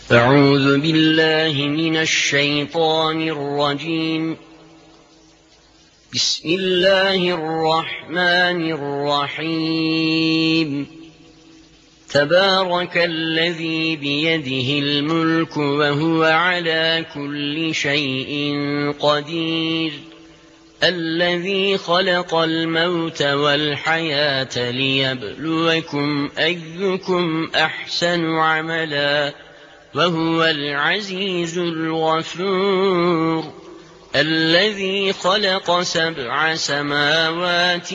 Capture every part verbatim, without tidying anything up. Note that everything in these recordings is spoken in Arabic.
أعوذ بالله من الشيطان الرجيم. بسم الله الرحمن الرحيم. تبارك الذي بيده الملك وهو على كل شيء قدير، الذي خلق الموت والحياة ليبلوكم أيكم أحسن عملا، وهو العزيز الغفور. الذي خلق سبع سماوات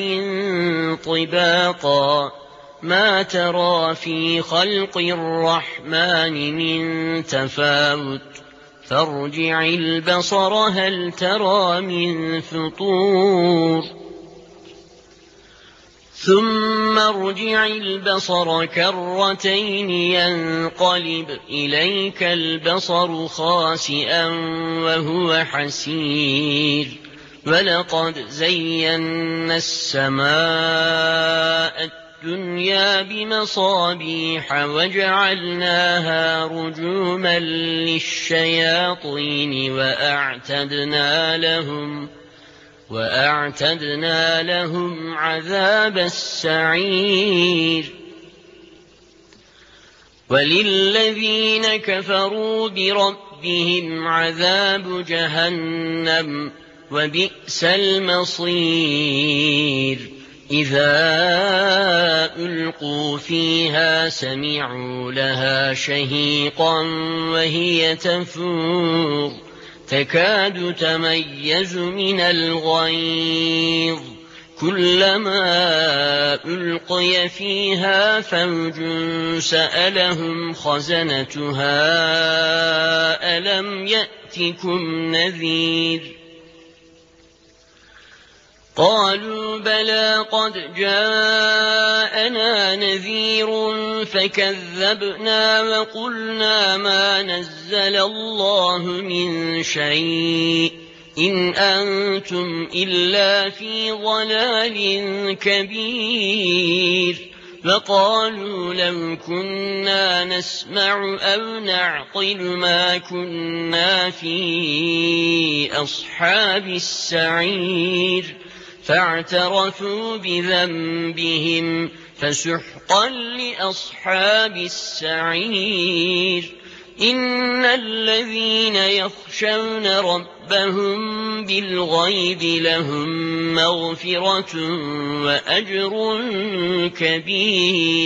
طباقا، ما ترى في خلق الرحمن من تفاوت، فارجع البصر هل ترى من فطور، ثم ارجع البصر كرتين ينقلب إليك البصر خاسئا وهو حسير. ولقد زينا السماء الدنيا بمصابيح وجعلناها رجوما للشياطين وأعتدنا لهم وأعتدنا لهم عذاب السعير. وللذين كفروا بربهم عذاب جهنم وبئس المصير. إذا ألقوا فيها سمعوا لها شهيقا وهي تفور، تكاد تميز من الغيظ، كلما ألقي فيها فوج سألهم خزنتها ألم يأتكم نذير؟ قالوا بلى قد جاءنا نذير فكذبنا وقلنا ما نزل الله من شيء إن أنتم إلا في ضلال كبير. وقالوا لو كنا نسمع أو نعقل ما كنا في أصحاب السعير. فاعترفوا بذنبهم فسحقا لأصحاب السعير. إن الذين يخشون ربهم بالغيب لهم مغفرة وأجر كبير.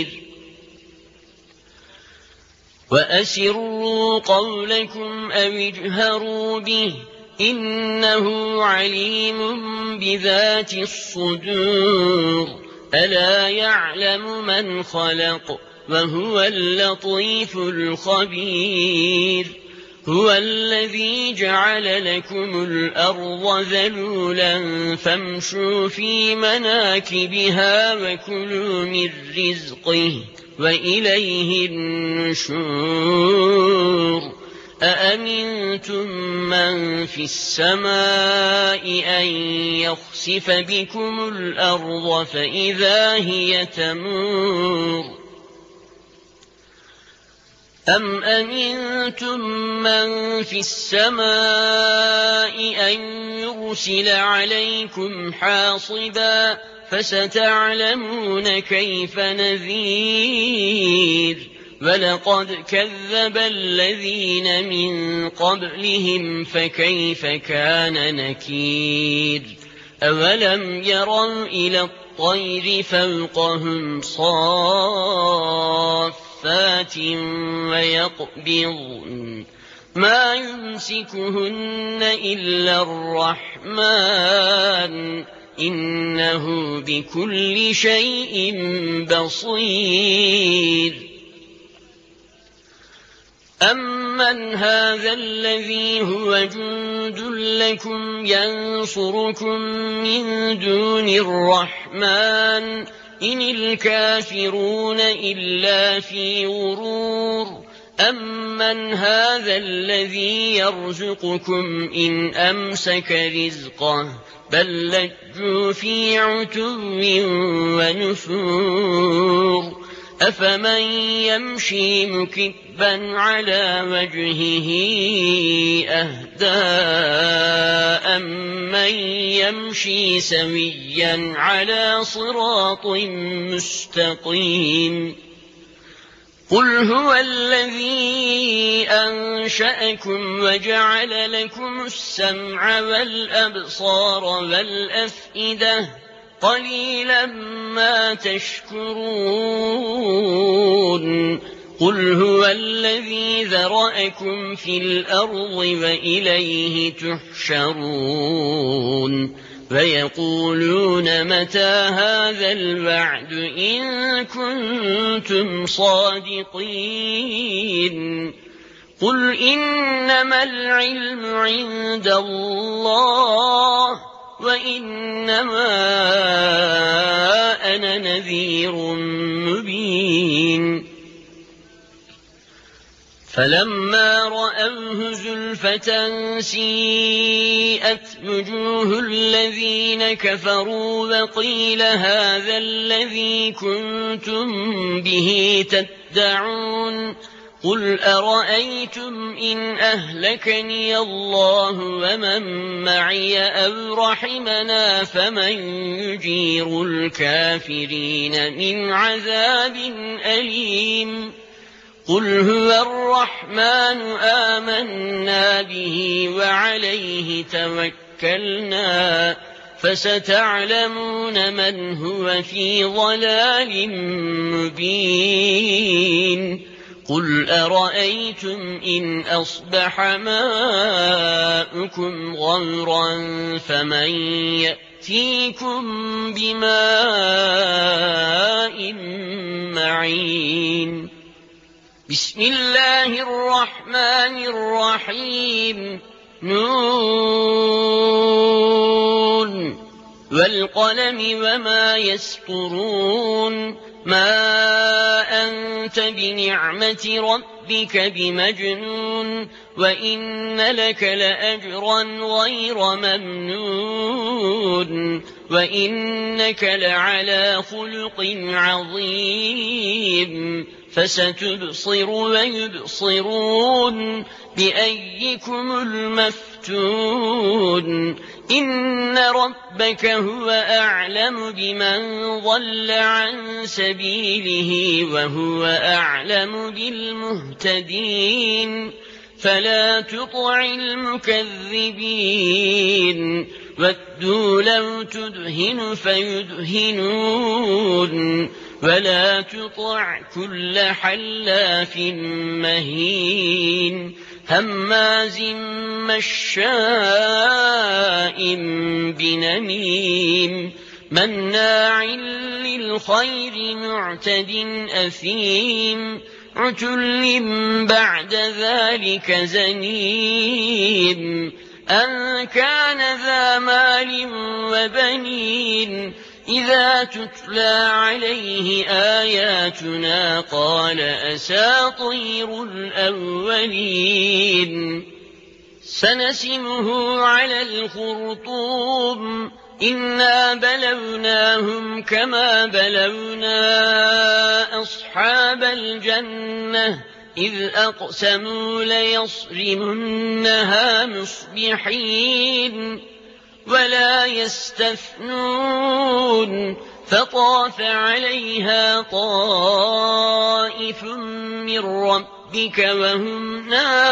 وأسروا قولكم أو اجهروا به إنه عليم بذات الصدور. ألا يعلم من خلق وهو اللطيف الخبير. هو الذي جعل لكم الأرض ذلولا فامشوا في مناكبها وكلوا من رزقه وإليه النشور. أأمنتم من في السماء أن يخسف بكم الأرض فإذا هي تمور، أم أمنتم من في السماء أن يرسل عليكم حاصبا فستعلمون كيف نذير. ولقد كذب الذين من قبلهم فكيف كان نكير. أولم يروا إلى الطير فوقهم صافات ويقبضن ما يمسكهن إلا الرحمن إنه بكل شيء بصير. أمن هذا الذي هو جند لكم ينصركم من دون الرحمن إن الكافرون إلا في غرور. أمن هذا الذي يرزقكم إن أمسك رزقه بل لجوا في عتو ونفور. أفمن يمشي مكبا كذبا على وجهه أهدى أمن يمشي سويا على صراط مستقيم قل هو الذي أنشأكم وجعل لكم السمع والأبصار والأفئدة قليلا ما تشكرون قل هو الذي ذرأكم في الأرض وإليه تحشرون فيقولون متى هذا الوعد إن كنتم صادقين قل إنما العلم عند الله وإنما أنا نذير مبين فلما رأوه زلفة سيئت وجوه الذين كفروا وقيل هذا الذي كنتم به تدعون قل أرأيتم إن أهلكني الله ومن معي أو رحمنا فمن يجير الكافرين من عذاب أليم قل هو الرحمن آمنا به وعليه توكلنا فستعلمون من هو في ضلال مبين قل أرأيتم إن أصبح ماؤكم غورا فمن يأتيكم بماء معين بسم الله الرحمن الرحيم نون والقلم وما يسطرون ما أنت بنعمة ربك بمجنون وإن لك لأجرا غير ممنون وإنك لعلى خلق عظيم فستبصر ويبصرون بأيكم المفتون إن ربك هو أعلم بمن ضل عن سبيله وهو أعلم بالمهتدين فلا تطع المكذبين ودوا لو تدهن فيدهنون ولا تطع كل حلاف مهين هماز مشاء بنميم مناع للخير معتد أثيم عتل بعد ذلك زنيم أن كان ذا مال وبنين إذا تتلى عليه آياتنا قال أساطير الأولين سنسمه على الخرطوم إنا بلوناهم كما بلونا أصحاب الجنة إذ أقسموا ليصرمنها مصبحين ولا يستثنون فطاف عليها طائف من ربك وهم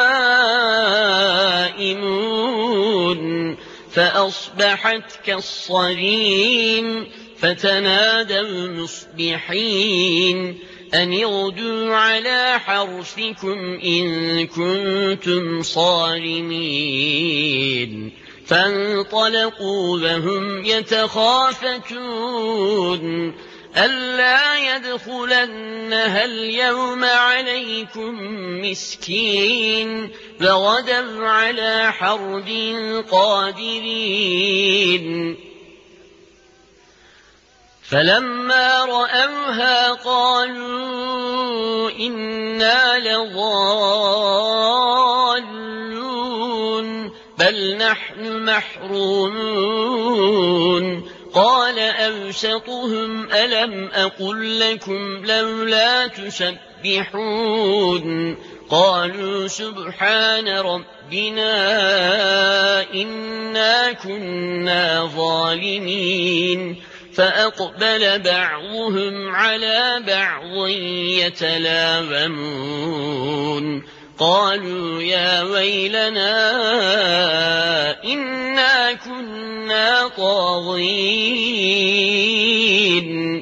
نائمون فأصبحت كالصريم فتنادوا مصبحين أن اغدوا على حرثكم إن كنتم صارمين فانطلقوا وهم يتخافتون ألا يدخلنها اليوم عليكم مسكين وغدوا على حرد قادرين فلما رأوها قالوا إنا لضالون بل نحن محرومون قال أوسطهم ألم أقل لكم لولا تسبحون قالوا سبحان ربنا إنا كنا ظالمين فأقبل بعضهم على بعض يتلاومون قالوا يا ويلنا إنا كنا طاغين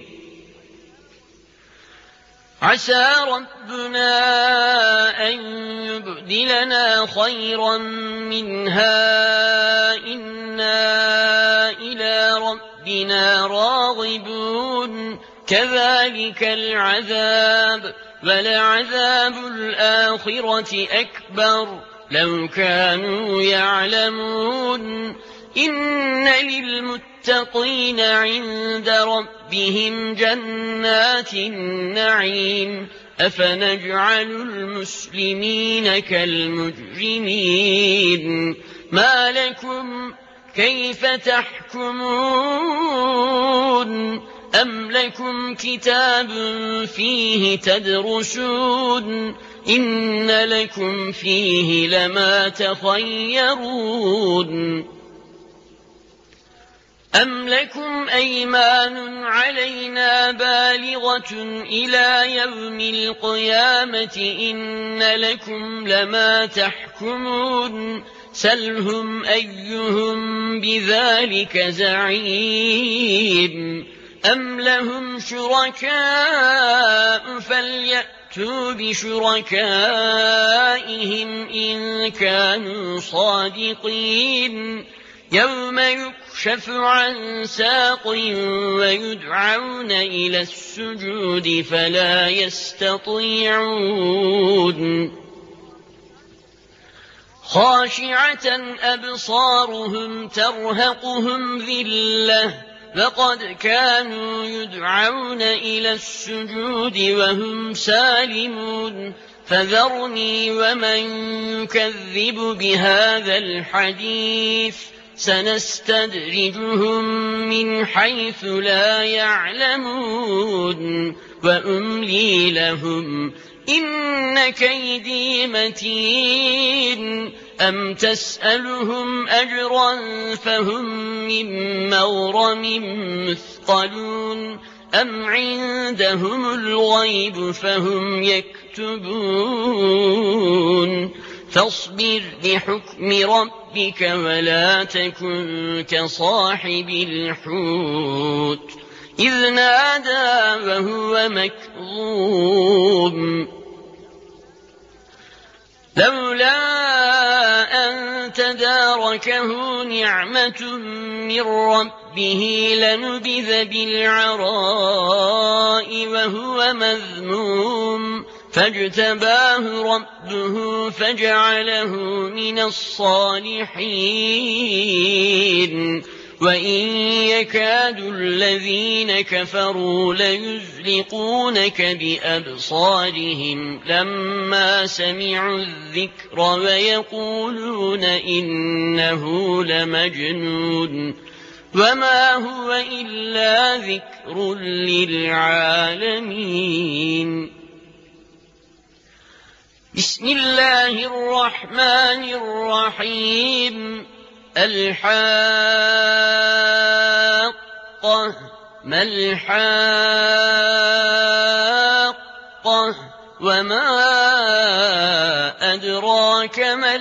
عسى ربنا أن يبدلنا خيرا منها إنا إلى ربنا راغبون كذلك العذاب ولعذاب الآخرة أكبر لو كانوا يعلمون إن للمتقين عند ربهم جنات النعيم أفنجعل المسلمين كالمجرمين ما لكم كيف تحكمون أم لكم كتاب فيه تدرسون إن لكم فيه لما تخيرون أم لكم أيمان علينا بالغة إلى يوم القيامة إن لكم لما تحكمون سلهم أيهم بذلك زعيم أم لهم شركاء فليأتوا بشركائهم إن كانوا صادقين يوم يكشف عن ساق ويدعون إلى السجود فلا يستطيعون خاشعة أبصارهم ترهقهم ذلة لقد كانوا يدعون إلى السجود وهم سالمون فذرني ومن يكذب بهذا الحديث سنستدرجهم من حيث لا يعلمون وأملي لهم إن كيدي متين أم تسألهم أجرا فهم من مغرم مثقلون أم عندهم الغيب فهم يكتبون فاصبر بحكم ربك ولا تكن كصاحب الحوت إذ نادى وهو مكظوم لولا أن تداركه نعمة من ربه لنبذ بالعراء وهو مذموم فاجتباه ربه فجعله من الصالحين وإن يكاد الذين كفروا ليزلقونك بأبصارهم لما سمعوا الذكر ويقولون إنه لمجنون وما هو إلا ذكر للعالمين بسم الله الرحمن الرحيم الحاقة ما الحاقة وما أدراك ما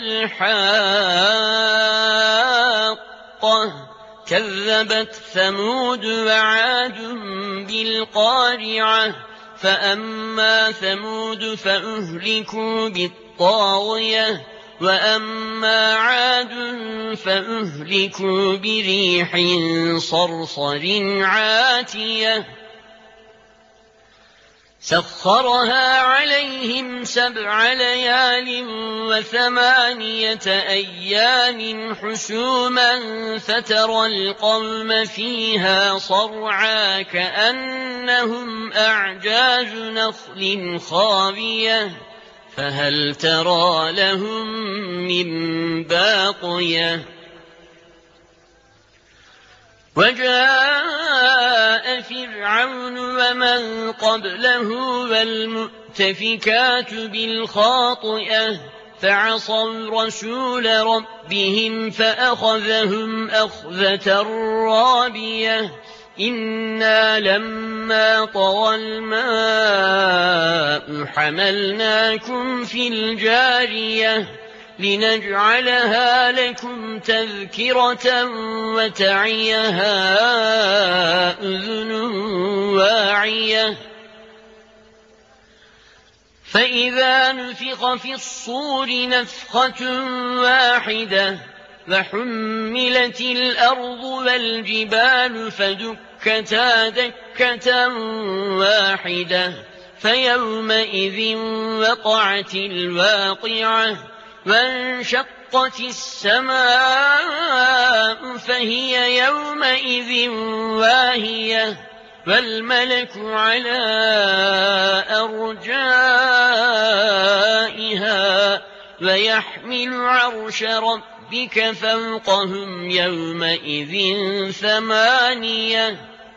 الحاقة كذبت ثمود وعاد بالقارعة فأما ثمود فأهلكوا بالطاغية وأما عاد فأهلكوا بريح صرصر عاتية سخرها عليهم سبع ليال وثمانية أيام حسوما فترى القوم فيها صرعا كأنهم أعجاز نخل خاوية فهل ترى لهم من باقية وجاء فِرْعَوْنُ وَمَن قَبْلَهُ وَالْمُؤْتَفِكَاتُ بِالْخَاطِئَةِ فَعَصَوْا رَسُولَ رَبِّهِمْ فَأَخَذَهُمْ أَخْذَةً رَّابِيَةً إِنَّا لَمَّا طَغَى الْمَاءُ حَمَلْنَاكُمْ فِي الْجَارِيَةِ لِنَجْعَلَهَا لَكُمْ تَذْكِرَةً وَتَعِيَهَا أُذُنٌ وَاعِيَةٌ فَإِذَا نُفِخَ فِي الصُّورِ نَفْخَةٌ وَاحِدَةٌ وَحُمِّلَتِ الْأَرْضُ وَالْجِبَالُ فَدُكَّتَا دَكَّةً وَاحِدَةً فَيَوْمَئِذٍ وَقَعَتِ الْوَاقِعَةُ وَانشَقَّتِ السَّمَاءُ فَهِيَ يَوْمَئِذٍ وَاهِيَةٌ وَالْمَلَكُ عَلَى أَرْجَائِهَا وَيَحْمِلُ عَرْشَ رَبِّكَ فَوْقَهُمْ يَوْمَئِذٍ ثَمَانِيَةٌ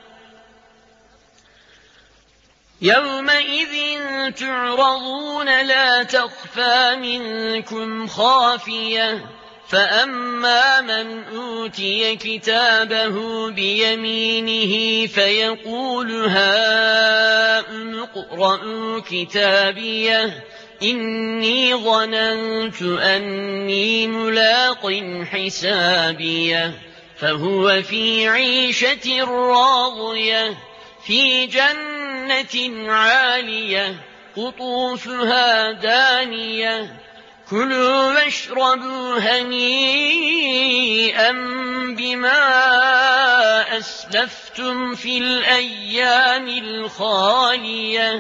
يَوْمَئِذٍ تُعْرَضُونَ لَا تَخْفَى مِنكُمْ خَافِيَةٌ فَأَمَّا مَنْ أُوتِيَ كِتَابَهُ بِيَمِينِهِ فَيَقُولُ هَاؤُمُ اقْرَءُوا كِتَابِيَهْ إِنِّي ظَنَنتُ أَنِّي مُلَاقٍ حِسَابِيَهْ فَهُوَ فِي عِيشَةٍ رَّاضِيَةٍ فِي جَنَّةٍ عَالِيَةٍ قُطُوفُهَا دَانِيَةٌ كُلُوا وَاشْرَبُوا هَنِيئًا بِمَا أَسْلَفْتُمْ فِي الْأَيَّامِ الْخَالِيَةِ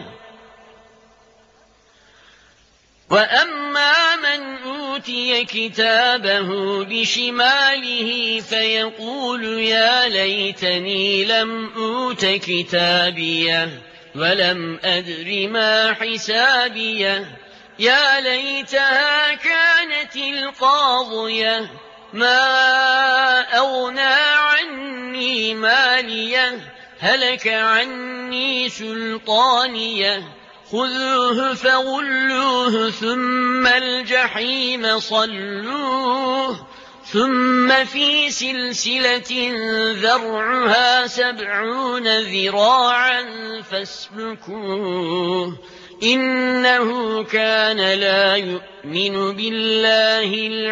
وَأَمَّا مَنْ أُوتِيَ كِتَابَهُ بِشِمَالِهِ فَيَقُولُ يَا لَيْتَنِي لَمْ أُوتَ كِتَابِيَهْ وَلَمْ أَدْرِ مَا حِسَابِيَهْ يَا لَيْتَهَا كَانَتِ الْقَاضِيَةَ مَا أَغْنَىٰ عَنِّي مَالِيَهْ هَلَكَ عَنِّي سُلْطَانِيَهْ خُذُوهُ فَغُلُّوهُ ثُمَّ الْجَحِيمَ صَلُّوهُ ثُمَّ فِي سِلْسِلَةٍ ذَرْعُهَا سَبْعُونَ ذِرَاعًا فَاسْلُكُوهُ إِنَّهُ كَانَ لَا يُؤْمِنُ بِاللَّهِ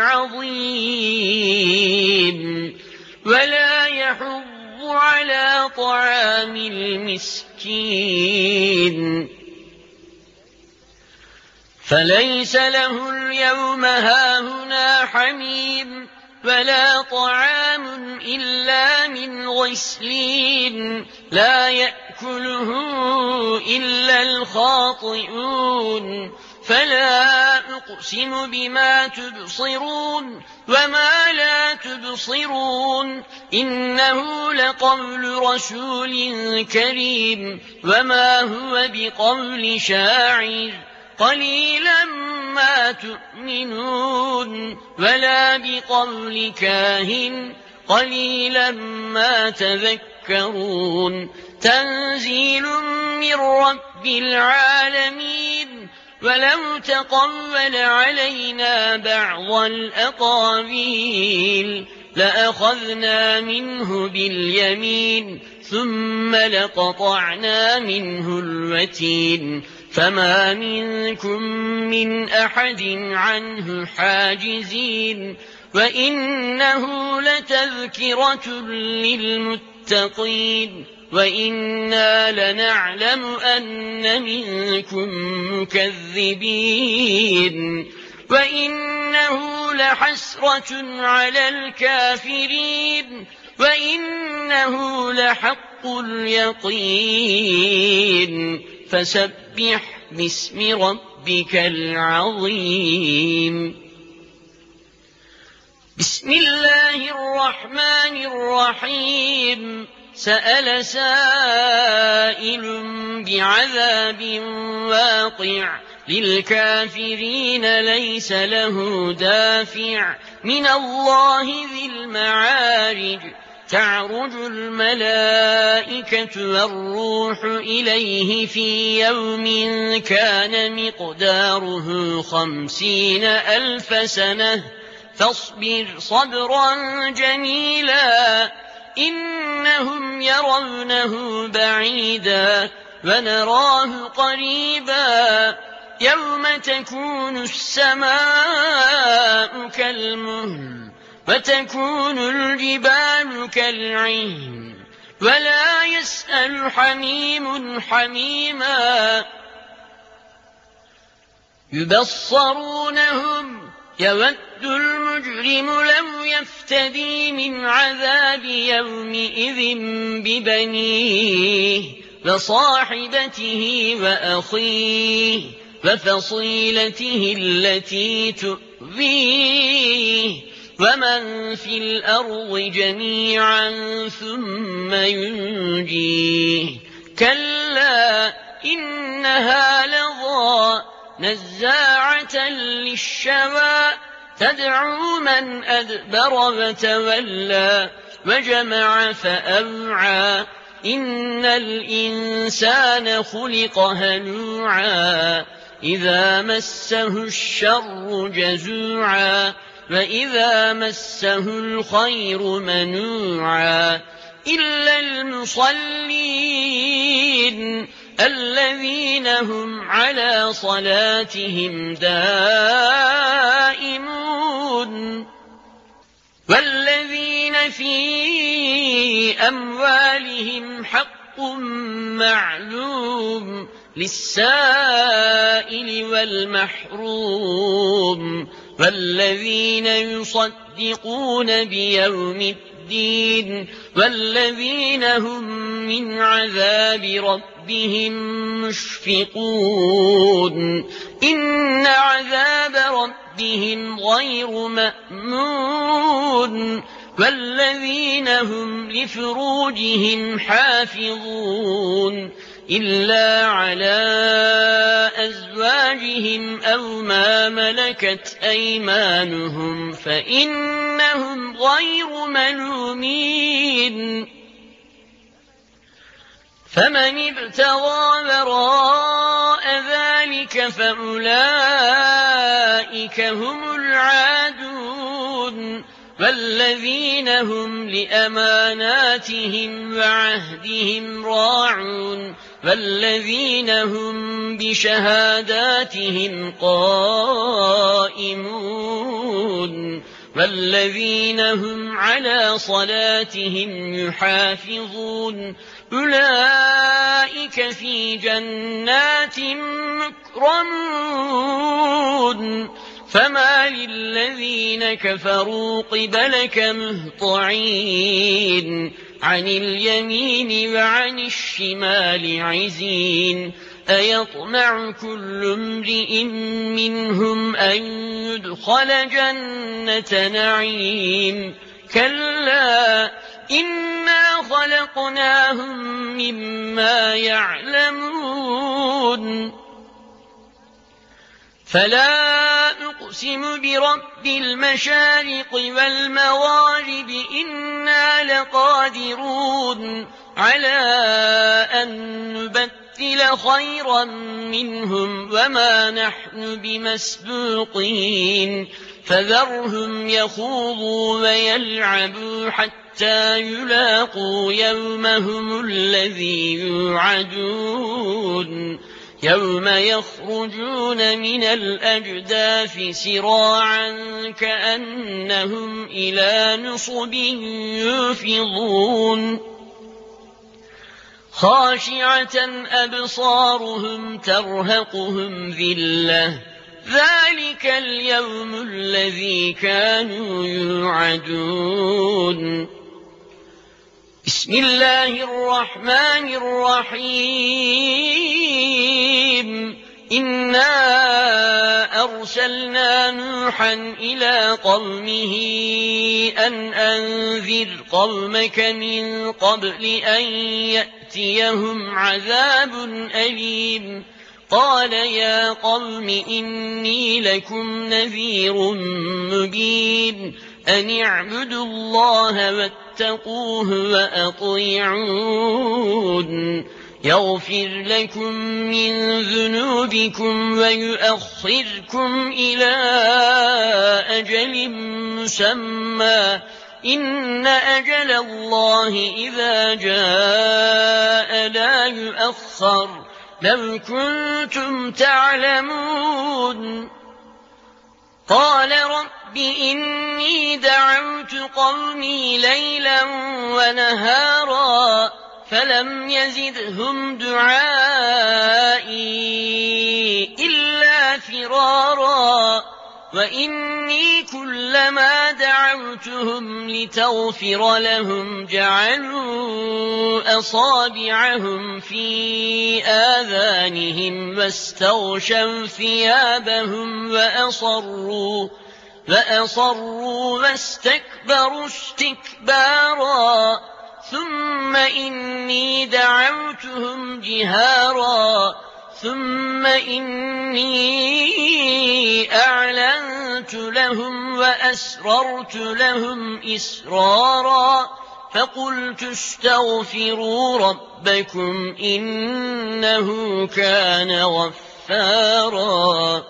الْعَظِيمِ وَلَا يَحُضُّ عَلَى طَعَامِ الْمِسْكِينِ فَلَيْسَ لَهُ الْيَوْمَ هَاهُنَا حَمِيمٌ وَلَا طَعَامٌ إِلَّا مِنْ غِسْلِينٍ لَا يَأْكُلُهُ إِلَّا الْخَاطِئُونَ فَلَا أُقْسِمُ بِمَا تُبْصِرُونَ وَمَا لَا تُبْصِرُونَ إِنَّهُ لَقَوْلُ رَسُولٍ كَرِيمٍ وَمَا هُوَ بِقَوْلِ شَاعِرٍ قَلِيلًا مَا تُؤْمِنُونَ وَلَا بِقَوْلِ كَاهِنٍ قَلِيلًا مَا تَذَكَّرُونَ تَنزِيلٌ مِّن رَّبِّ الْعَالَمِينَ وَلَوْ تَقَوَّلَ عَلَيْنَا بَعْضَ الْأَقَاوِيلِ لَأَخَذْنَا مِنْهُ بِالْيَمِينِ ثُمَّ لَقَطَعْنَا مِنْهُ الْوَتِينَ فَمَا مِنكُم مِّنْ أَحَدٍ عَنْهُ حَاجِزِينَ وَإِنَّهُ لَتَذْكِرَةٌ لِّلْمُتَّقِينَ وَإِنَّا لَنَعْلَمُ أَنَّ مِنكُم مُّكَذِّبِينَ وَإِنَّهُ لَحَسْرَةٌ عَلَى الْكَافِرِينَ وَإِنَّهُ لَحَقُّ الْيَقِينِ فَسَبِّحْ بِاسْمِ رَبِّكَ الْعَظِيمِ بسم الله الرحمن الرحيم سأل سائل بعذاب واقع للكافرين ليس له دافع من الله ذي المعارج تعرج الملائكة والروح إليه في يوم كان مقداره خمسين ألف سنة فاصبر صبرا جميلا إنهم يرونه بعيدا ونراه قريبا يوم تكون السماء كالمهل وتكون الجبال كالعهن ولا يسأل حميم حميما يبصرونهم يود المجرم لو يفتدي من عذاب يومئذ ببنيه وصاحبته وأخيه وفصيلته التي تؤذيه ومن في الأرض جميعا ثم ينجيه كلا إنها لظى نزاعة للشوى تدعو من أدبر وتولى وجمع فأوعى إن الإنسان خلق هلوعا إذا مسه الشر جزوعا وإذا مسه الخير منوعا إلا المصلين الذين هم على صلاتهم دائمون والذين في أموالهم حق معلوم للسائل والمحروم والذين يصدقون بيوم الدين والذين هم من عذاب ربهم مشفقون إن عذاب ربهم غير مأمون والذين هم لفروجهم حافظون إلا على أزواجهم أو ما ملكت أيمانهم فإنهم غير ملومين فمن ابتغى وراء ذلك فأولئك هم العادون والذين هم لأماناتهم وعهدهم راعون والذين هم بشهاداتهم قائمون والذين هم على صلاتهم يحافظون أولئك في جنات مكرمون فما للذين كفروا قبلك مهطعين عن اليمين وعن الشمال عزين أيطمع كل امرئ منهم أن يدخل جنة نعيم كلا إنا خلقناهم مما يعلمون فلا أقسم برب المشارق والمغارب إنا لقادرون على أن نبدل خيرا منهم وما نحن بمسبوقين فذرهم يخوضوا ويلعبوا حتى يلاقوا يومهم الذي يوعدون يوم يخرجون من الأجداث سراعا كأنهم إلى نصب يوفضون خاشعة أبصارهم ترهقهم ذلة ذلك اليوم الذي كانوا يوعدون بسم الله الرحمن الرحيم إنا أرسلنا نوحا إلى قومه أن أنذر قومك من قبل أن يأتيهم عذاب أليم قال يا قوم إني لكم نذير مبين أن اعبدوا الله واتقوه وأطيعون يغفر لكم من ذنوبكم ويؤخركم إلى أجل مسمى إن أجل الله إذا جاء لا يؤخر لو كنتم تعلمون قال رب إني دعوت قومي ليلا ونهارا فلم يزدهم دعائي إلا فرارا وإني كلما دعوتهم لتغفر لهم جعلوا أصابعهم في آذانهم واستغشوا ثيابهم وأصروا وأصروا واستكبروا استكبارا ثم إني دعوتهم جهارا ثم إني أعلنت لهم وأسررت لهم إسرارا فقلت استغفروا ربكم إنه كان غفارا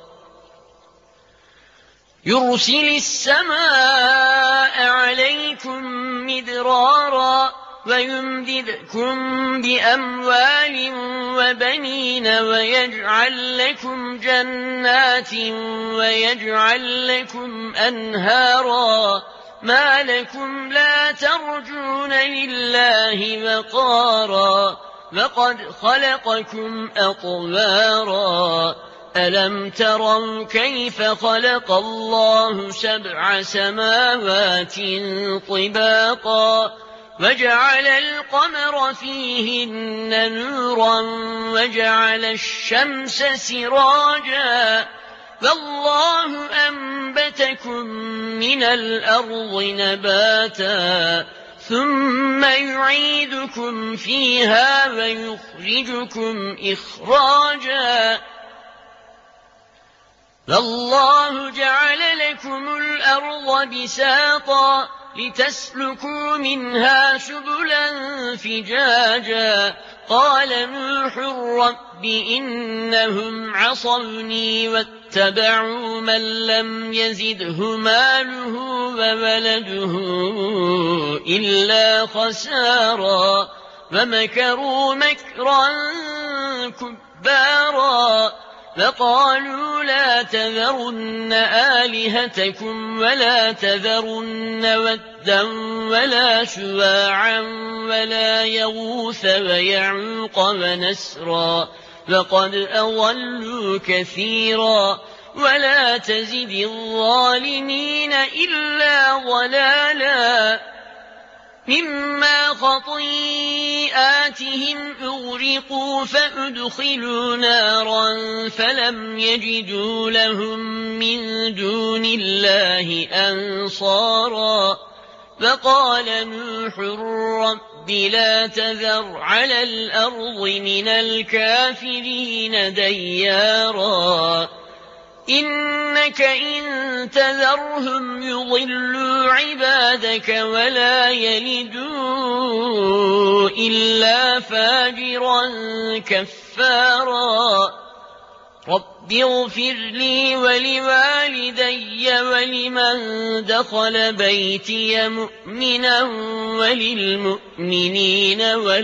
يرسل السماء عليكم مدرارا ويمددكم بأموال وبنين ويجعل لكم جنات ويجعل لكم أنهارا ما لكم لا ترجون لله وقارا وقد خلقكم أطوارا ألم تروا كيف خلق الله سبع سماوات طباقا وجعل القمر فيهن نورا وجعل الشمس سراجا والله أنبتكم من الأرض نباتا ثم يعيدكم فيها ويخرجكم إخراجا والله جعل لكم الأرض بساطا لتسلكوا منها سبلا فجاجا قال نوح رب إنهم عصوني واتبعوا من لم يزده ماله وولده إلا خسارا ومكروا مكرا كبارا فقالوا لا تذرن آلهتكم ولا تذرن ودا ولا شواعا ولا يغوث ويعوق ونسرا وقد أضلوا كثيرا ولا تزد الظالمين إلا ضلالا مما خطيئاتهم أغرقوا فأدخلوا نارا فلم يجدوا لهم من دون الله أنصارا فقال نوح رب لا تذر على الأرض من الكافرين ديارا إنك إن تذرهم يضلوا عبادك ولا يلدوا إلا فاجرا كفارا رب اغفر لي ولوالدي ولمن دخل بيتي مؤمنا وللمؤمنين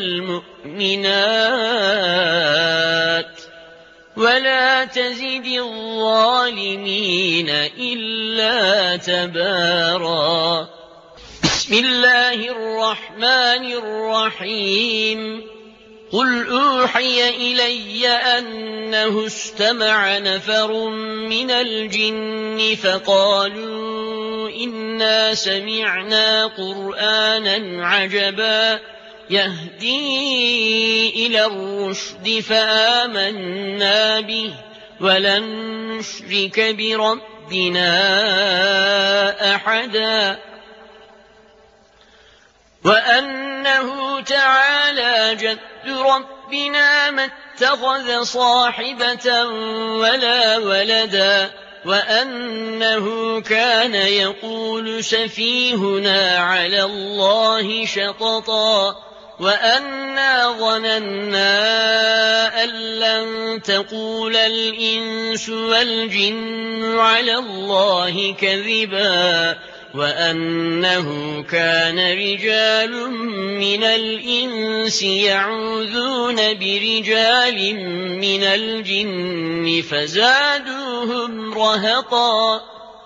والمؤمنات ولا تزد الظالمين إلا تبارا بسم الله الرحمن الرحيم قل أوحي إلي أنه استمع نفر من الجن فقالوا إنا سمعنا قرآنا عجبا يهدي إلى الرشد فآمنا به ولن نشرك بربنا أحدا وأنه تعالى جد ربنا ما اتخذ صاحبة ولا ولدا وأنه كان يقول سفيهنا على الله شططا وأنا ظننا أن لن تقول الإنس والجن على الله كذبا وأنه كان رجال من الإنس يعوذون برجال من الجن فزادوهم رهقا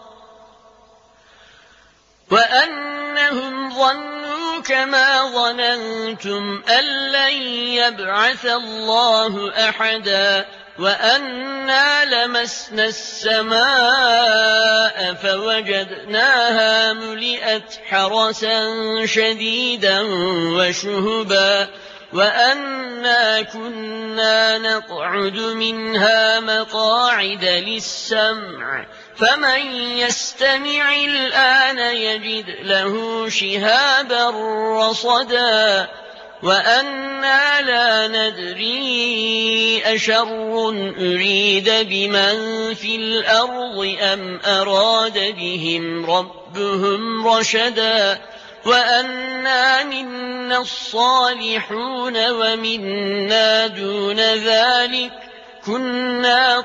وأنهم ظنوا كما ظننتم أن لن يبعث الله أحدا وأنا لمسنا السماء فوجدناها ملئت حرسا شديدا وشهبا وأنا كنا نقعد منها مقاعد للسمع فمن يستمع الآن يجد له شهابا رصدا وأنا لا ندري أشر أريد بمن في الأرض أم أراد بهم ربهم رشدا وأنا منا الصالحون ومنا دون ذلك كنا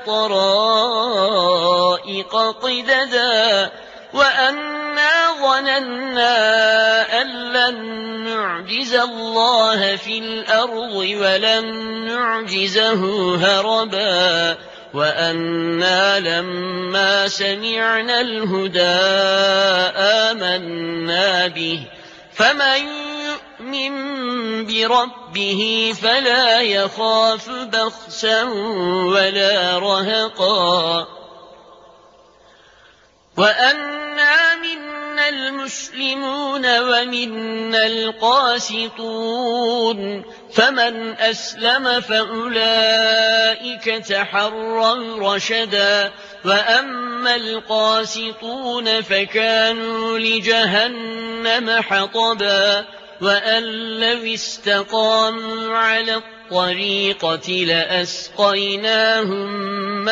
طرائق قددا وأنا ظننا أن لن نعجز الله في الأرض ولن نعجزه هربا وأنا لما سمعنا الهدى آمنا به فمن يؤمن بربه فلا يخاف بخسا ولا رهقا وأنا منا المسلمون ومنا القاسطون فمن أسلم فأولئك تحروا رشدا وأما القاسطون فكانوا لجهنم حطبا وأن لو استقاموا على الطريقة لأسقيناهم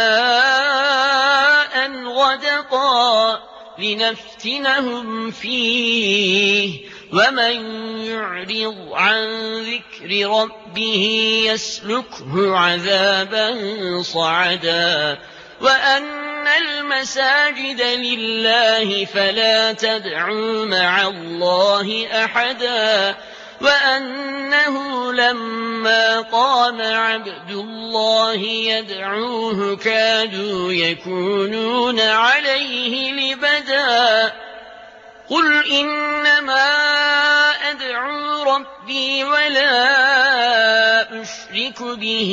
ماء غدقا لنفتنهم فيه ومن يعرض عن ذكر ربه يسلكه عذابا صعدا وأن المساجد لله فلا تدعوا مع الله أحدا وأنه لما قام عبد الله يدعوه كادوا يكونون عليه لبدا قل إنما أدعو ربي ولا أشرك به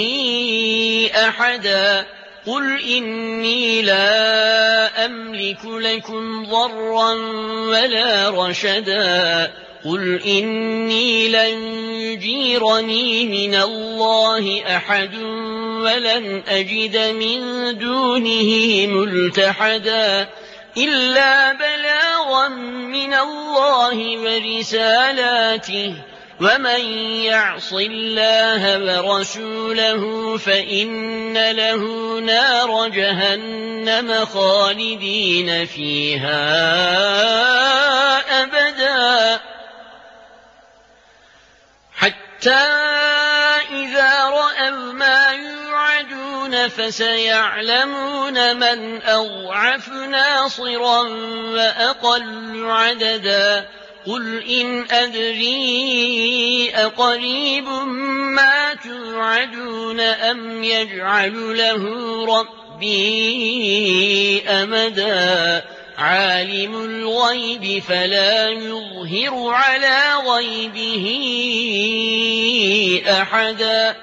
أحدا قل إني لا أملك لكم ضرا ولا رشدا قل إني لن يجيرني من الله أحد ولن أجد من دونه ملتحدا إلا بلاغا من الله ورسالاته ومن يعص الله ورسوله فإن له نار جهنم خالدين فيها أبدا حتى إذا رأوا ما يوعدون فسيعلمون من أضعف ناصرا وأقل عددا قل إن أدري أقريب ما توعدون أم يجعل له ربي أمدا عالم الغيب فلا يظهر على غيبه أحدا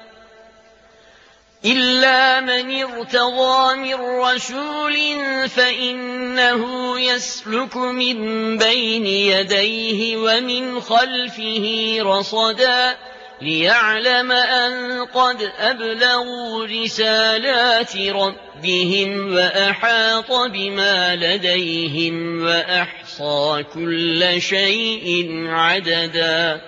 إلا من ارتضى من رسول فإنه يسلك من بين يديه ومن خلفه رصدا ليعلم أن قد أبلغوا رسالات ربهم وأحاط بما لديهم وأحصى كل شيء عددا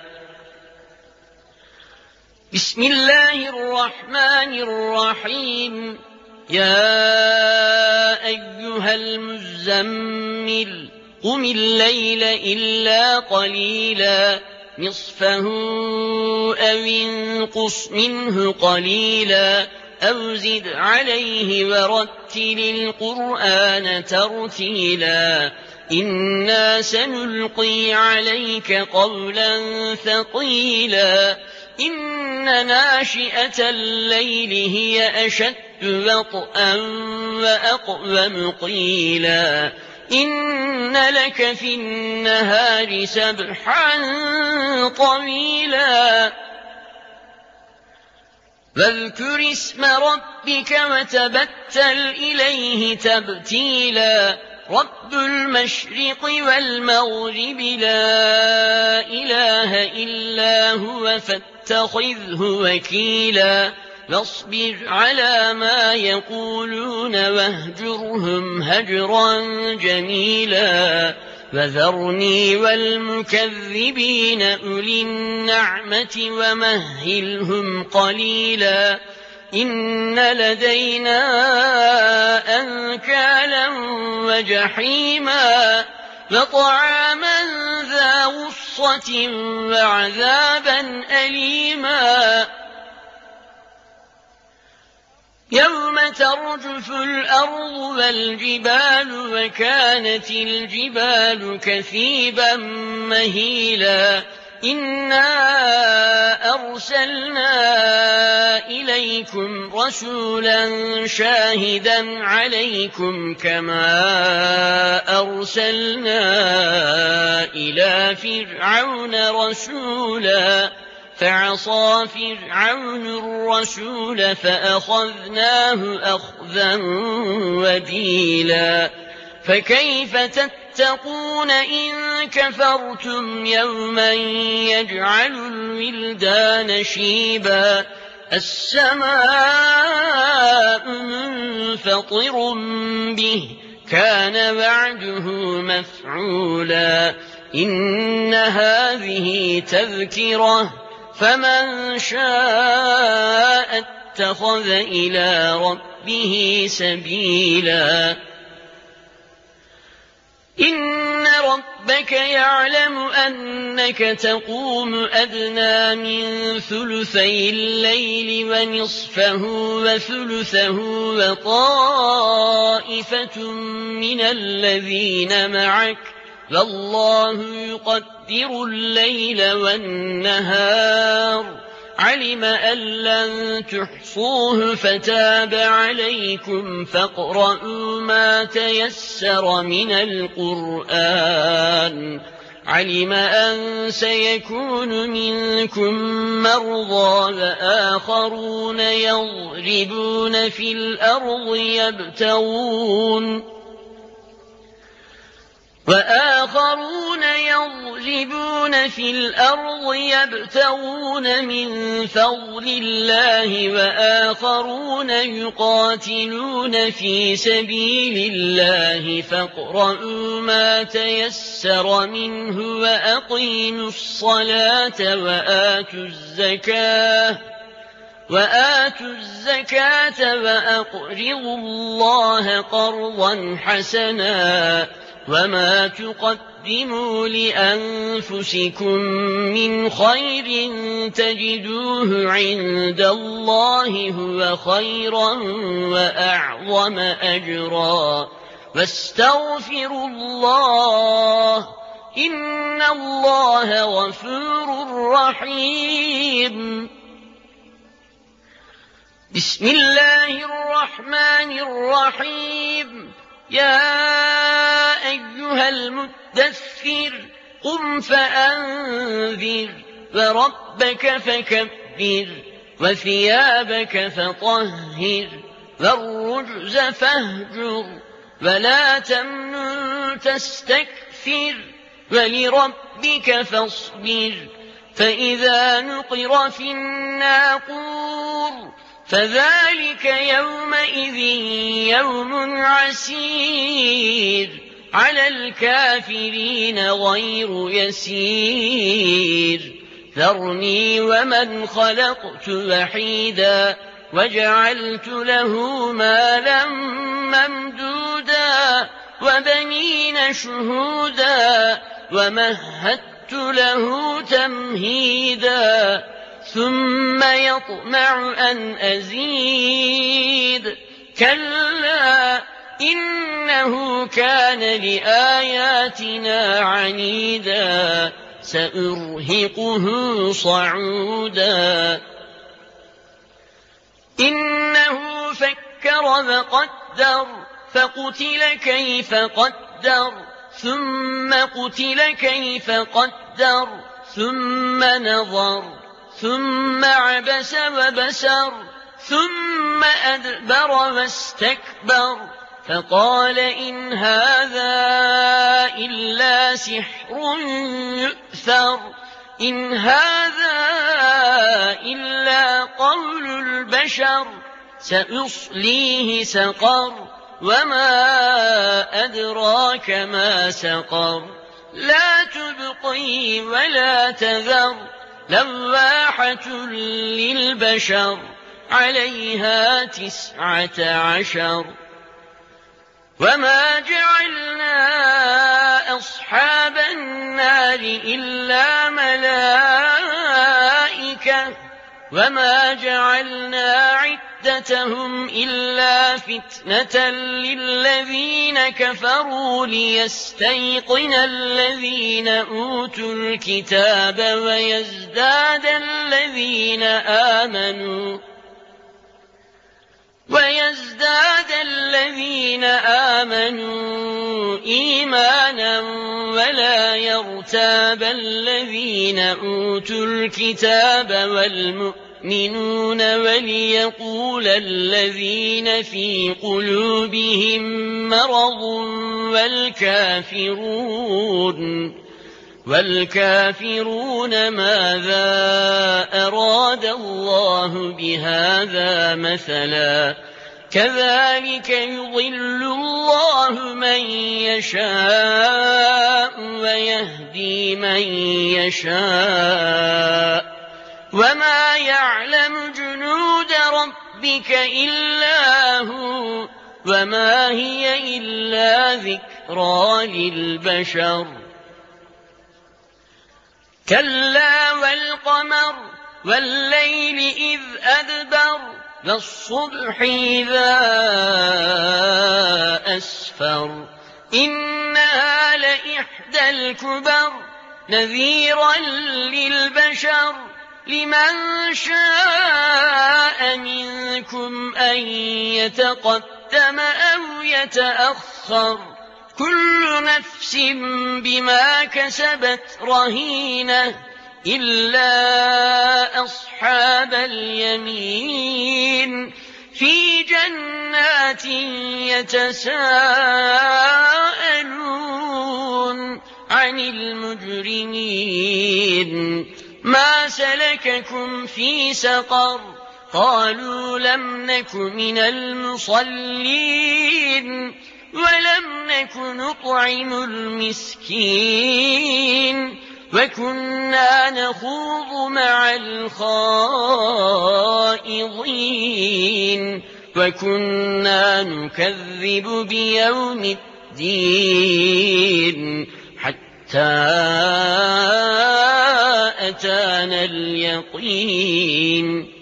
بسم الله الرحمن الرحيم يا أيها المزمل قم الليل إلا قليلا نصفه أو انقص منه قليلا أو زد عليه ورتل القرآن ترتيلا إنا سنلقي عليك قولا ثقيلا إن ناشئة الليل هي أشد وطئا وأقوم قيلا إن لك في النهار سبحا طويلا واذكر اسم ربك وتبتل إليه تبتيلا رب المشرق والمغرب لا إله إلا هو فاتخذه وكيلا واصبر على ما يقولون واهجرهم هجرا جميلا وذرني والمكذبين أولي النعمة ومهلهم قليلا إن لدينا أنكالا وجحيما وطعاما ذا غصة وعذابا أليما يوم ترجف الأرض والجبال وكانت الجبال كثيبا مهيلا إنا أرسلنا إليكم رسولا شاهدا عليكم كما أرسلنا إلى فرعون رسولا فعصى فرعون الرسول فأخذناه أخذا وبيلا فكيف تتقون إن كفرتم يوما يجعل الولدان شيبا السماء منفطر به كان وعده مفعولا إن هذه تذكرة فمن شاء اتخذ إلى ربه سبيلا إن ربك يعلم أنك تقوم أدنى من ثلثي الليل ونصفه وثلثه وطائفة من الذين معك والله يقدر الليل والنهار علم أن لن تحصوه فتاب عليكم فاقرؤوا ما تيسر من القرآن علم أن سيكون منكم مرضى وآخرون يضربون في الأرض يبتغون وآخرون يضربون في الأرض يبتغون من فضل الله وآخرون يقاتلون في سبيل الله فاقرؤوا ما تيسر منه وأقيموا الصلاة وآتوا الزكاة وآتوا الزكاة وأقرضوا الله قرضا حسنا وما تقدموا لأنفسكم من خير تجدوه عند الله هو خيرا وأعظم أجرا واستغفروا الله إن الله غفور رحيم بسم الله الرحمن الرحيم يا أيها المدثر قم فأنذر وربك فكبر وثيابك فطهر والرجز فاهجر ولا تمنن تستكثر ولربك فاصبر فإذا نقر في الناقور فذلك يومئذ يوم عسير على الكافرين غير يسير ذرني ومن خلقت وحيدا وجعلت له مالا ممدودا وبنين شهودا ومهدت له تمهيدا ثم يطمع أن أزيد كلا إنه كان لآياتنا عنيدا سأرهقه صعودا إنه فكر وقدر فقتل كيف قدر ثم قتل كيف قدر ثم نظر ثم عبس وبسر ثم أدبر واستكبر فقال إن هذا إلا سحر يؤثر إن هذا إلا قول البشر سأصليه سقر وما أدراك ما سقر لا تبقي ولا تذر لواحة للبشر عليها تسعة عشر وما جعلنا أصحاب النار إلا ملائكة وما جعلنا عدتهم إلا فتنة للذين كفروا ليستيقن الذين أوتوا الكتاب ويزداد الذين آمنوا ويزداد الذين آمنوا إيمانا ولا يرتاب الذين أوتوا الكتاب والمؤمنون وليقول الذين في قلوبهم مرض والكافرون والكافرون ماذا أراد الله بهذا مثلا كذلك يضل الله من يشاء ويهدي من يشاء وما يعلم جنود ربك إلا هو وما هي إلا ذكرى للبشر كلا والقمر والليل إذ أدبر والصبح إذا أسفر إنها لإحدى الكبر نذيرا للبشر لمن شاء منكم أن يتقدم أو يتأخر كل نفس بما كسبت رهينة إلا أصحاب اليمين في جنات يتساءلون عن المجرمين ما سلككم في سقر قالوا لم نك من المصلين ولم نك نطعم المسكين وكنا نخوض مع الخائضين وكنا نكذب بيوم الدين حتى أتانا اليقين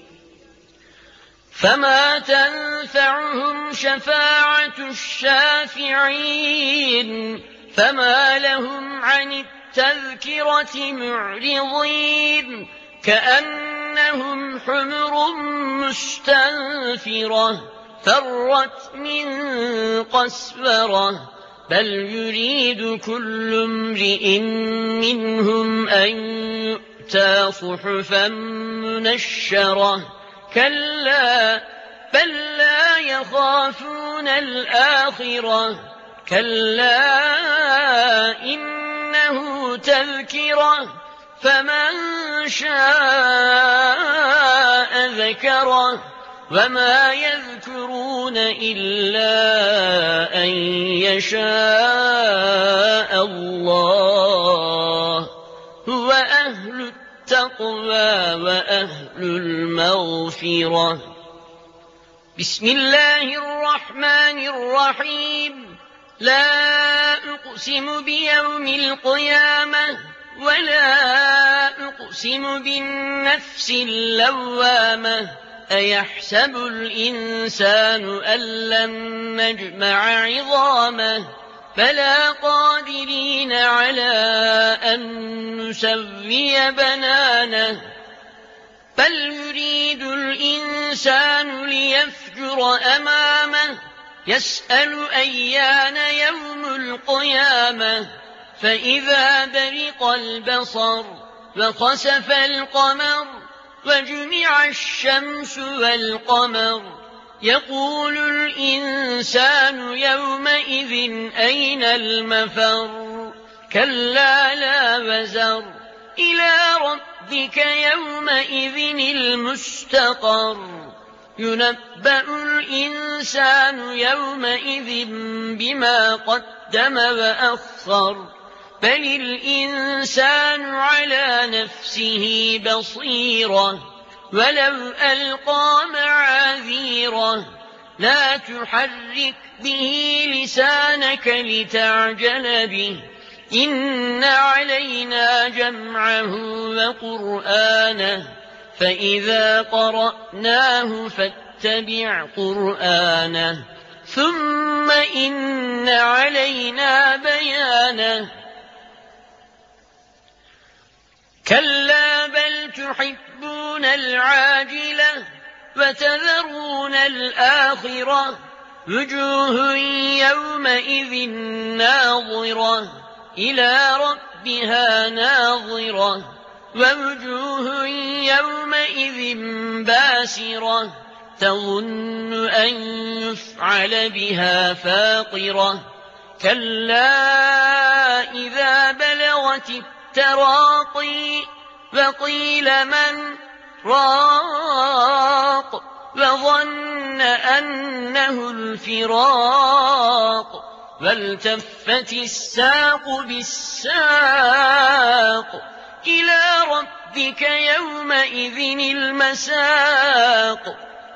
فما تنفعهم شفاعة الشافعين فما لهم عن التذكرة معرضين كأنهم حمر مستنفرة فرت من قسورة بل يريد كل امرئ منهم أن يؤتى صحفا منشرة كلا بل لا يخافون الآخرة كلا إنه تذكرة فمن شاء ذكره وما يذكرون إلا أن يشاء الله هو أهل التقوى وأهل المغفرة بسم الله الرحمن الرحيم لا أقسم بيوم القيامة ولا أقسم بالنفس اللوامة أيحسب الإنسان أن لن نجمع عظامه بلى قادرين على أن نسوي بنانه بل يريد الإنسان ليفجر أمامه يسأل أيان يوم القيامة فإذا برق البصر وخسف القمر وجمع الشمس والقمر يقول الإنسان يومئذ أين المفر كلا لا وزر إلى ربك يومئذ المستقر ينبأ الإنسان يومئذ بما قدم وأخر بل الإنسان على نفسه بصيرة ولو ألقى معاذيره لا تحرك به لسانك لتعجل به إن علينا جمعه وقرآنه فإذا قرأناه فاتبع قرآنه ثم إن علينا بيانه كلا بل تحبون العاجلة وتذرون الآخرة وجوه يومئذ ناظرة إلى ربها ناظرة ووجوه يومئذ باسرة تظن أن يفعل بها فاقرة كلا إذا بلغت التراقي وقيل من راق وظن أنه الفراق والتفت الساق بالساق إلى ربك يومئذ المساق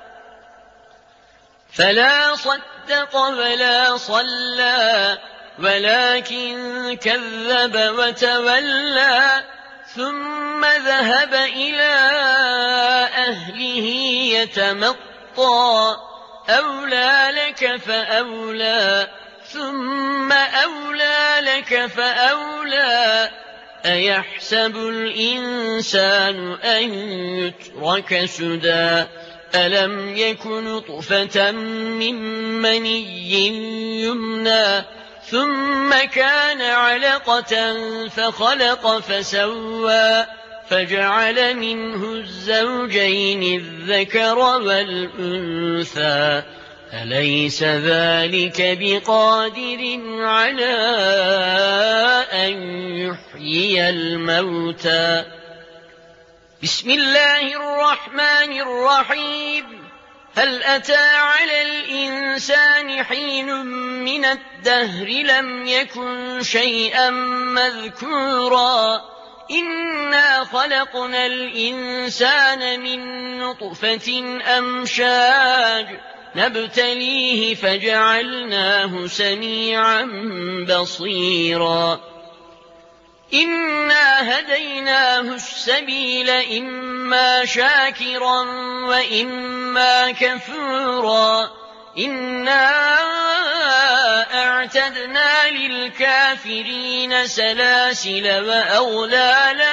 فلا صدق ولا صلى ولكن كذب وتولى ثم ذهب إلى أهله يتمطى أولى لك فأولى ثم أولى لك فأولى أيحسب الإنسان أن يترك سدى ألم يكن نطفة من مني يمنى ثم كان علقة فخلق فسوى فجعل منه الزوجين الذكر والأنثى أليس ذلك بقادر على أن يحيي الموتى بسم الله الرحمن الرحيم هل أتى على الإنسان حين من الدهر لم يكن شيئا مذكورا إنا خلقنا الإنسان من نطفة أمشاج نبتليه فجعلناه سميعا بصيرا إنا هديناه السبيل إما شاكرا وإما كفورا إنا أعتدنا للكافرين سلاسل وأغلالا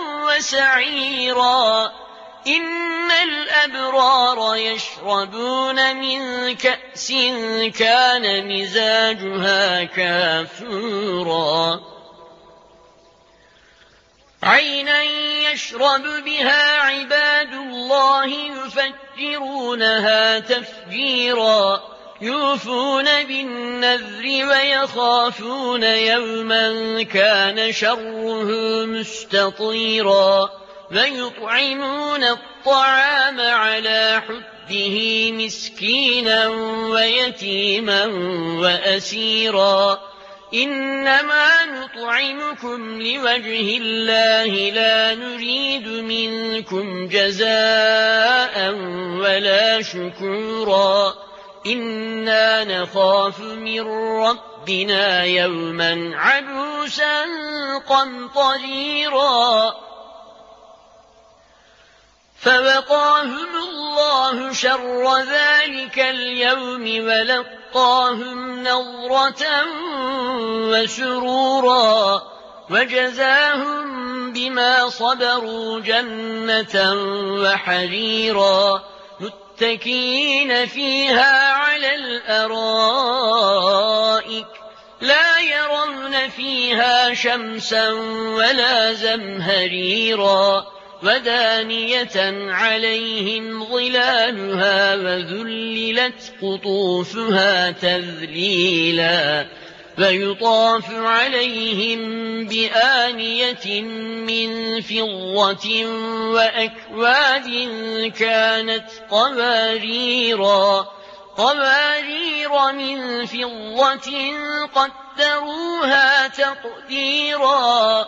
وسعيرا إن الأبرار يشربون من كأس كان مزاجها كافورا عينا يشرب بها عباد الله يفجرونها تفجيرا يوفون بالنذر ويخافون يوما كان شره مستطيرا ويطعمون الطعام على حبه مسكينا ويتيما وأسيرا إنما نطعمكم لوجه الله لا نريد منكم جزاء ولا شكورا إنا نخاف من ربنا يوما عبوسا قمطريرا فوقاهم الله شر ذلك اليوم ولقاهم نضرة وسرورا وجزاهم بما صبروا جنة وحريرا متكئين فيها على الأرائك لا يرون فيها شمسا ولا زمهريرا ودانية عليهم ظلالها وذللت قطوفها تذليلا ويطاف عليهم بآنية من فضة وأكواب كانت قواريرا قوارير من فضة قدروها تقديرا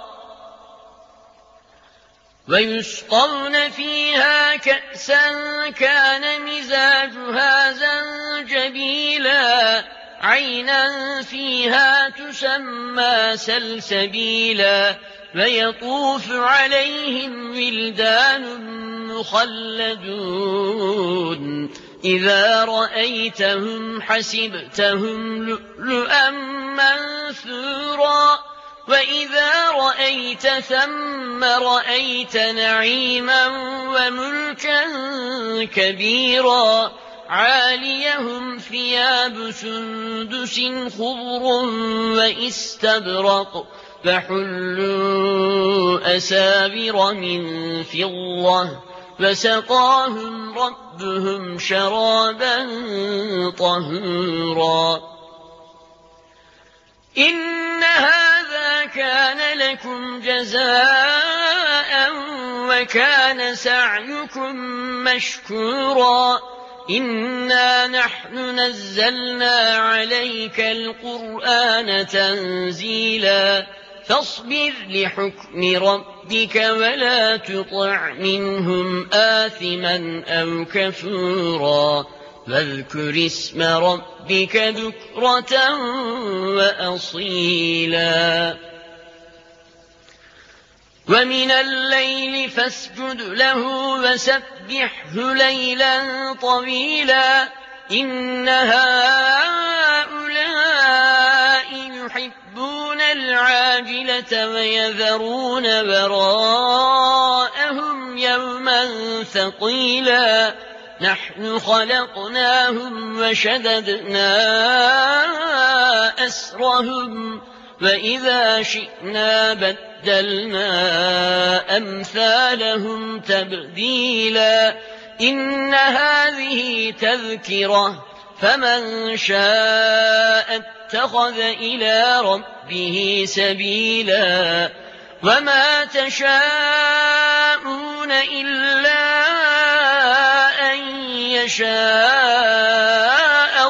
ويسقون فيها كأسا كان مزاجها زنجبيلا عينا فيها تسمى سلسبيلا ويطوف عليهم ولدان مخلدون إذا رأيتهم حسبتهم لؤلؤا منثورا وإذا رأيت ثم رأيت نعيما وملكا كبيرا عاليهم ثياب سندس خضر وإستبرق فحلوا أسابر من فضة وسقاهم ربهم شرابا طهورا إن هذا كان لكم جزاء وكان سعيكم مشكورا إنا نحن نزلنا عليك القرآن تنزيلا فاصبر لحكم ربك ولا تطع منهم آثما أو كفورا واذكر اسم ربك ذكرة وأصيلا ومن الليل فاسجد له وسبحه ليلا طويلا إن هؤلاء يحبون العاجلة ويذرون وراءهم يوما ثقيلا نحن خلقناهم وشددنا أسرهم وإذا شئنا بدلنا أمثالهم تبديلا إن هذه تذكرة فمن شاء اتخذ إلى ربه سبيلا وما تشاءون إلا أن يشاء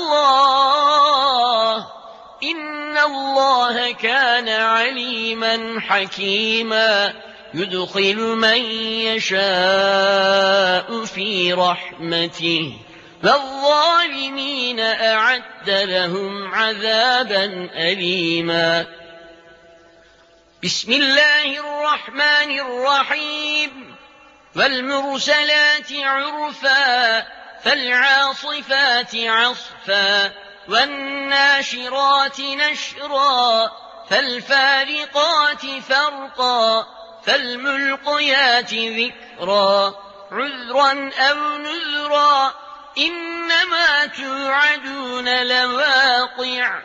الله إن الله كان عليما حكيما يدخل من يشاء في رحمته والظالمين أعد لهم عذابا أليما بسم الله الرحمن الرحيم والمرسلات عرفا فالعاصفات عصفا والناشرات نشرا فالفارقات فرقا فالملقيات ذكرا عذرا أو نذرا إنما توعدون لواقع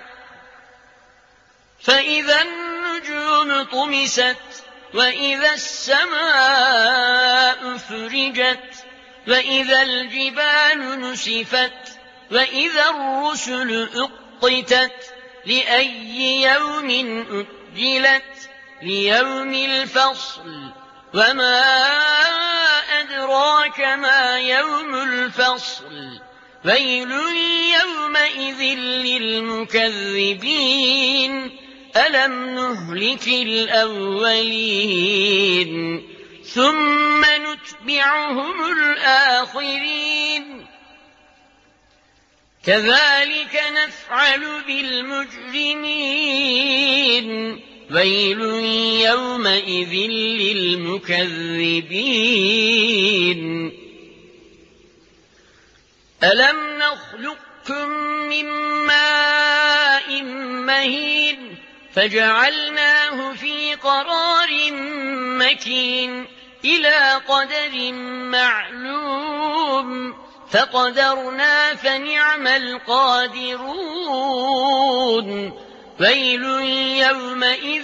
فإذا النجوم طمست وإذا السماء فرجت وإذا الجبال نسفت وإذا الرسل أقتت لأي يوم أجلت ليوم الفصل وما أدراك ما يوم الفصل ويل يومئذ للمكذبين ألم نهلك الأولين ثم نتبعهم الآخرين كذلك نفعل بالمجرمين ويل يومئذ للمكذبين ألم نخلقكم من ماء مهين فجعلناه في قرار مكين إلى قدر معلوم فقدرنا فنعم القادرون ويل يومئذ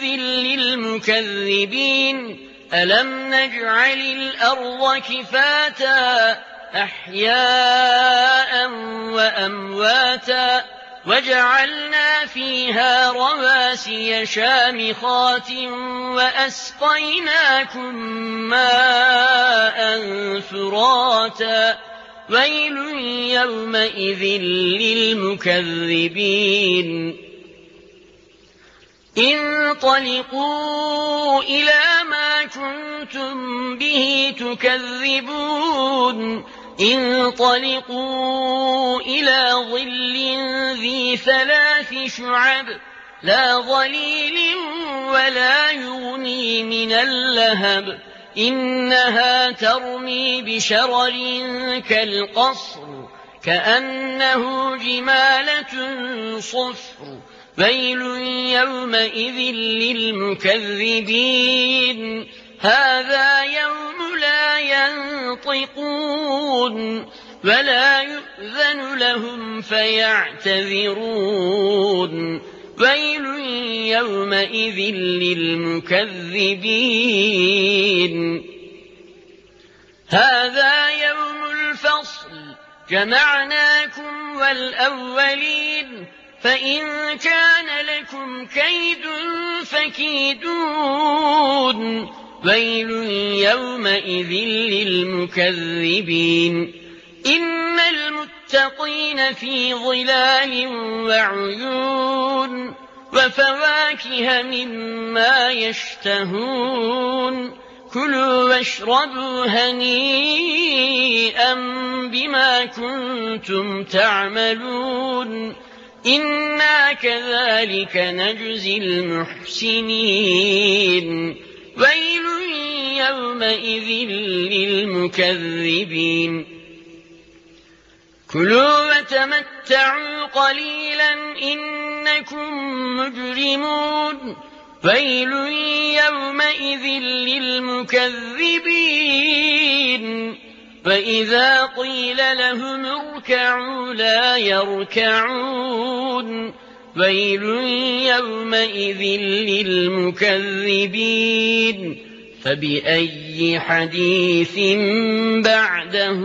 للمكذبين ألم نجعل الأرض كفاتا أحياء وأمواتا وجعلنا فيها رواسي شامخات وأسقيناكم ماء فراتا ويل يومئذ للمكذبين انطلقوا إلى ما كنتم به تكذبون انطلقوا إلى ظل ذي ثلاث شعب لا ظليل ولا يغني من اللهب إنها ترمي بشرر كالقصر كأنه جمالة صفر ويل يومئذ للمكذبين هذا يوم لا ينطقون ولا يؤذن لهم فيعتذرون ويل يومئذ للمكذبين هذا يوم الفصل جمعناكم والأولين فإن كان لكم كيد فكيدون ويل يومئذ للمكذبين إن المتقين في ظلال وعيون وفواكه مما يشتهون كلوا واشربوا هنيئا بما كنتم تعملون إنا كذلك نجزي المحسنين ويل يومئذ للمكذبين كلوا وتمتعوا قليلا إنكم مجرمون ويل يومئذ للمكذبين وإذا قيل لهم اركعوا لا يركعون ويل يومئذ للمكذبين فبأي حديث بعده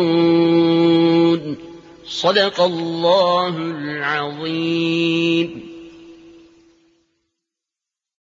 يؤمنون صدق الله العظيم.